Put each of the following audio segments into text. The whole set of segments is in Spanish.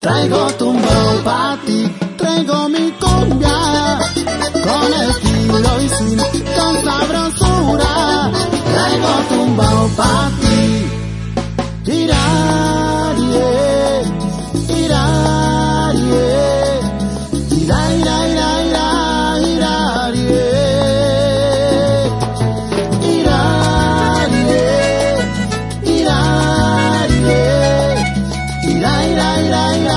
Traigo tumbao pa' ti, traigo mi cumbia, con estilo y swing, con sabrosura. Traigo tumbao pa' ti, irarie, irarie, ira, ira, ira, ira, irarie, irarie, irarie, ira, ira, ira, ira.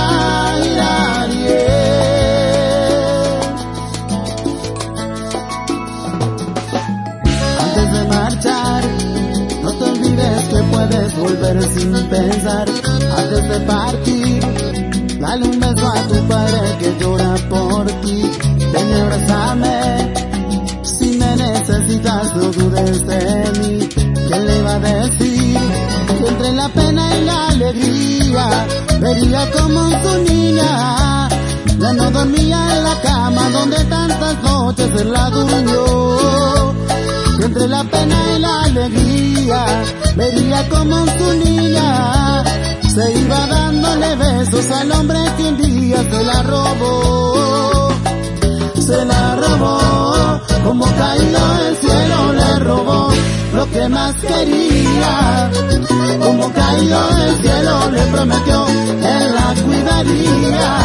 No te olvides que puedes volver sin pensar. Antes de partir, dale un beso a tu padre que llora por ti. Ven y abrázame, si me necesitas no dudes de mí. ¿Quién le iba a decir que entre la pena y la alegría vería como su niña ya no dormía en la cama donde tantas noches él la durmió? Entre la pena y la alegría vería como su niña se iba dándole besos al hombre que un día se la robó. Se la robó, como caído del cielo le robó lo que más quería. Como caído del cielo le prometió, él la cuidaría.